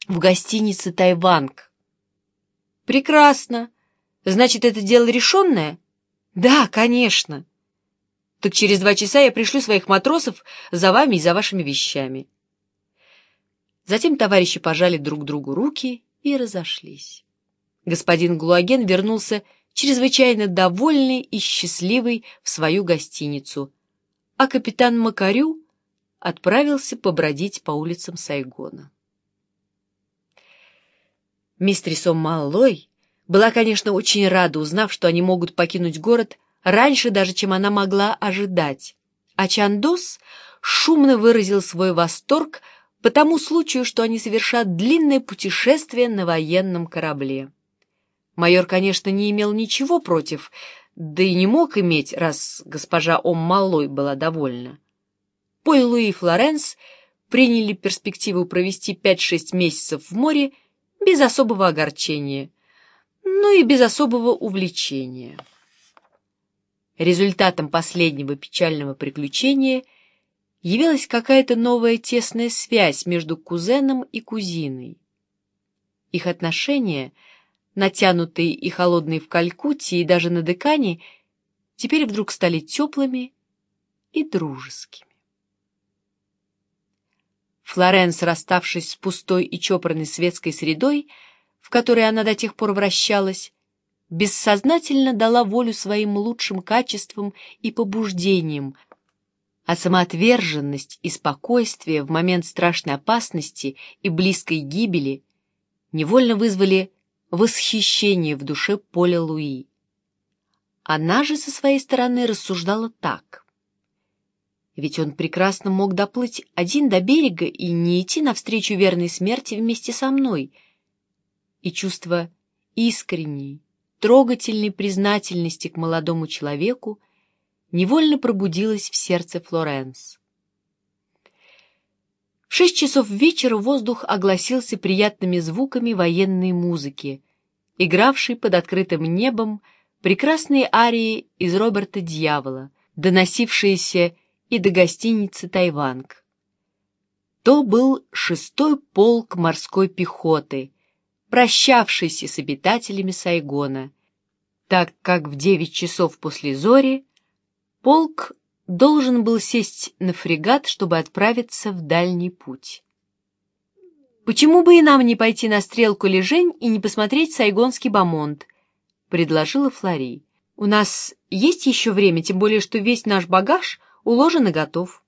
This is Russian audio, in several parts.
в гостинице «Тайванг». Прекрасно. Значит, это дело решенное? Да, конечно. Так через 2 часа я пришлю своих матросов за вами и за вашими вещами. Затем товарищи пожали друг другу руки и разошлись. Господин Глуаген вернулся чрезвычайно довольный и счастливый в свою гостиницу, а капитан Макарю отправился побродить по улицам Сайгона. Мистрис О'Маллой была, конечно, очень рада, узнав, что они могут покинуть город раньше даже, чем она могла ожидать, а Чандос шумно выразил свой восторг по тому случаю, что они совершат длинное путешествие на военном корабле. Майор, конечно, не имел ничего против, да и не мог иметь, раз госпожа О'Маллой была довольна. Поль Луи и Флоренс приняли перспективу провести 5-6 месяцев в море без особого огорчения, но и без особого увлечения. Результатом последнего печального приключения явилась какая-то новая тесная связь между кузеном и кузиной. Их отношения, натянутые и холодные в Калькутте и даже на Декане, теперь вдруг стали теплыми и дружескими. Флоренс, расставшись с пустой и чопорной светской средой, в которой она до тех пор вращалась, бессознательно дала волю своим лучшим качествам и побуждениям, а самоотверженность и спокойствие в момент страшной опасности и близкой гибели невольно вызвали восхищение в душе Поля Луи. Она же со своей стороны рассуждала так. Ведь он прекрасно мог доплыть один до берега и не идти навстречу верной смерти вместе со мной. И чувство искренней, трогательной признательности к молодому человеку невольно пробудилось в сердце Флоренс. В 6 часов вечера воздух огласился приятными звуками военной музыки, игравшей под открытым небом прекрасные арии из Роберта Дьявола, доносившиеся и до гостиницы «Тайванг». То был 6-й полк морской пехоты, прощавшийся с обитателями Сайгона, так как в 9 часов после зори полк должен был сесть на фрегат, чтобы отправиться в дальний путь. «Почему бы и нам не пойти на стрелку Лежень и не посмотреть сайгонский бомонд?» — предложила Флори. «У нас есть еще время, тем более что весь наш багаж уложен и готов».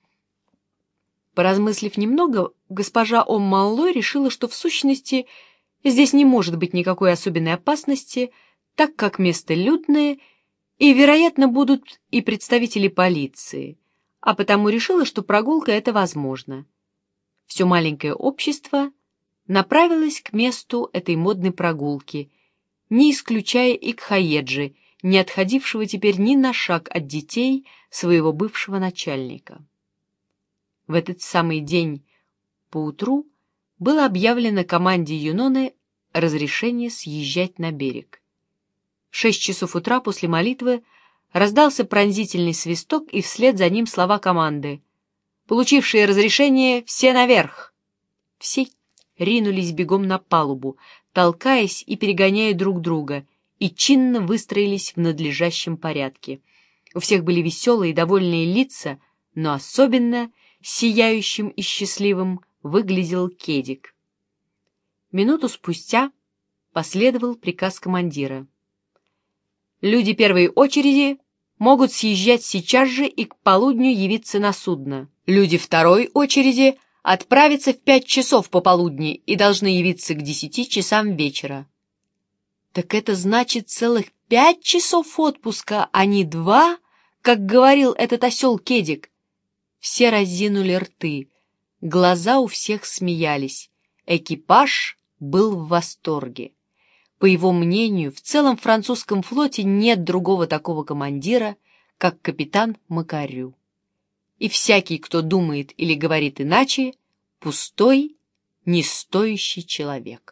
Поразмыслив немного, госпожа О'Маллой решила, что в сущности здесь не может быть никакой особенной опасности, так как место людное, и, вероятно, будут и представители полиции, а потому решила, что прогулка эта возможна. Все маленькое общество направилось к месту этой модной прогулки, не исключая и Кхаеджи, не отходившего теперь ни на шаг от детей своего бывшего начальника. В этот самый день поутру было объявлено команде Юноны разрешение съезжать на берег. В 6 часов утра после молитвы раздался пронзительный свисток, и вслед за ним слова команды: «Получившие разрешение, все наверх!» Все ринулись бегом на палубу, толкаясь и перегоняя друг друга, и чинно выстроились в надлежащем порядке. У всех были веселые и довольные лица, но особенно сияющим и счастливым выглядел Кедик. Минуту спустя последовал приказ командира. «Люди первой очереди могут съезжать сейчас же и к полудню явиться на судно. Люди второй очереди отправятся в 5 часов пополудни и должны явиться к 10 часам вечера». «Так это значит целых 5 часов отпуска, а не 2, как говорил этот осел Кедик?» Все разинули рты, глаза у всех смеялись. Экипаж был в восторге. По его мнению, в целом французском флоте нет другого такого командира, как капитан Макарю. И всякий, кто думает или говорит иначе, пустой, не стоящий человек.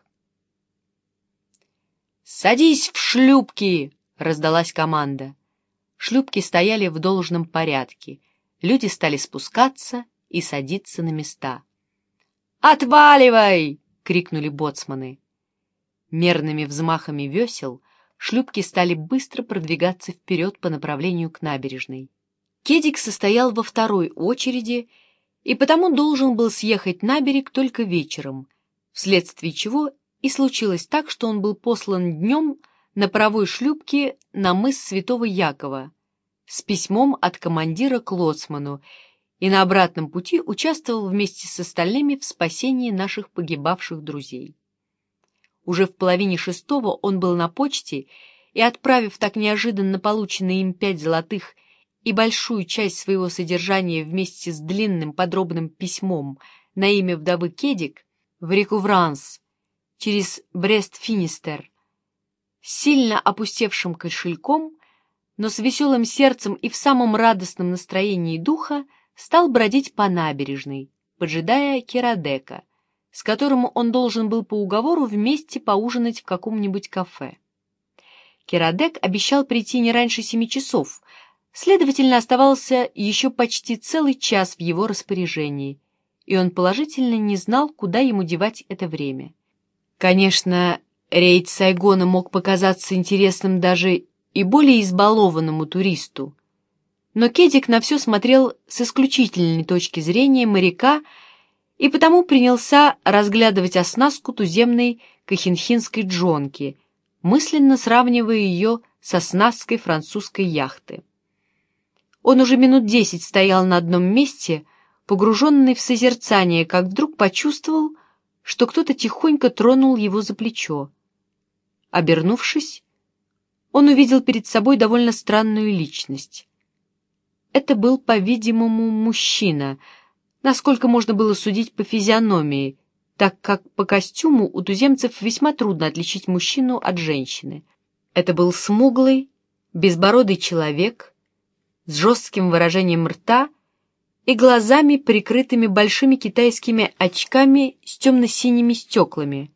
«Садись в шлюпки!» — раздалась команда. Шлюпки стояли в должном порядке. Люди стали спускаться и садиться на места. «Отваливай!» — крикнули боцманы. Мерными взмахами весел шлюпки стали быстро продвигаться вперед по направлению к набережной. Кедик состоял во второй очереди и потому должен был съехать на берег только вечером, вследствие чего и случилось так, что он был послан днем на паровой шлюпке на мыс Святого Якова с письмом от командира к лоцману и на обратном пути участвовал вместе с остальными в спасении наших погибавших друзей. Уже в половине шестого он был на почте и, отправив так неожиданно полученные им 5 золотых и большую часть своего содержания вместе с длинным подробным письмом на имя вдовы Кедик в реку Вранс через Брест-Финистер, с сильно опустевшим кошельком, но с веселым сердцем и в самом радостном настроении духа, стал бродить по набережной, поджидая Керадека, с которым он должен был по уговору вместе поужинать в каком-нибудь кафе. Керадек обещал прийти не раньше 7 часов, следовательно, оставался еще почти целый час в его распоряжении, и он положительно не знал, куда ему девать это время. Конечно, рейд Сайгона мог показаться интересным даже и более избалованному туристу, но Кедик на все смотрел с исключительной точки зрения моряка и потому принялся разглядывать оснастку туземной кохинхинской джонки, мысленно сравнивая ее с оснасткой французской яхты. Он уже минут 10 стоял на одном месте, погруженный в созерцание, как вдруг почувствовал, что кто-то тихонько тронул его за плечо. Обернувшись, он увидел перед собой довольно странную личность. Это был, по-видимому, мужчина, насколько можно было судить по физиономии, так как по костюму у туземцев весьма трудно отличить мужчину от женщины. Это был смуглый, безбородый человек с жестким выражением рта и глазами, прикрытыми большими китайскими очками с темно-синими стеклами.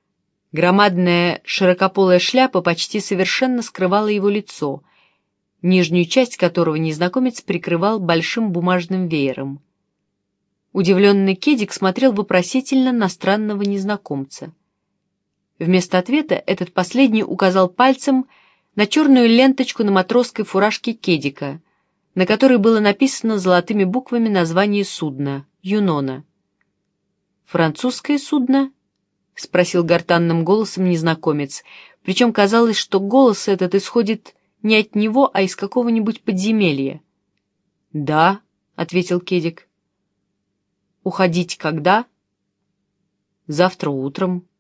Громадная широкополая шляпа почти совершенно скрывала его лицо, нижнюю часть которого незнакомец прикрывал большим бумажным веером. Удивленный Кедик смотрел вопросительно на странного незнакомца. Вместо ответа этот последний указал пальцем на черную ленточку на матросской фуражке Кедика, на которой было написано золотыми буквами название судна — «Юнона». «Французское судно?» — спросил гортанным голосом незнакомец, причем казалось, что голос этот исходит не от него, а из какого-нибудь подземелья. «Да», — ответил Кедик. «Уходить когда?» «Завтра утром».